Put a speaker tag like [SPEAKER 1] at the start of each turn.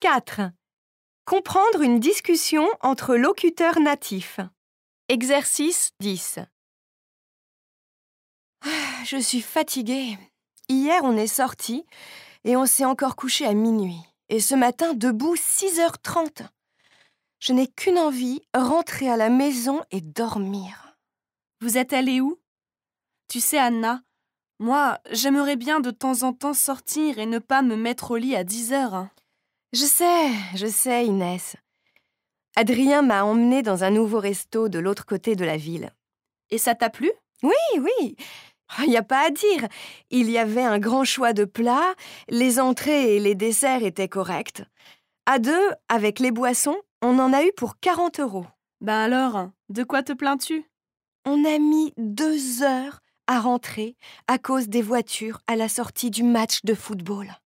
[SPEAKER 1] 4. Comprendre une discussion entre locuteurs natifs. Exercice 10. Je suis fatiguée. Hier, on est sortis et on s'est encore couché à minuit. Et ce matin, debout, 6h30. Je n'ai qu'une envie, rentrer à la maison et dormir.
[SPEAKER 2] Vous êtes allée où? Tu sais, Anna, moi, j'aimerais bien de temps en temps sortir et ne pas me mettre au lit à 10h.
[SPEAKER 1] Je sais, Inès. Adrien m'a emmenée dans un nouveau resto de l'autre côté de la ville.
[SPEAKER 2] Et ça t'a plu?
[SPEAKER 1] Oui. Il n'y a pas à dire. Il y avait un grand choix de plats, les entrées et les desserts étaient corrects. À deux, avec les boissons, on en a eu pour 40 €.
[SPEAKER 2] Ben alors, de quoi te plains-tu?
[SPEAKER 1] On a mis 2 heures à rentrer à cause des voitures à la sortie du match de football.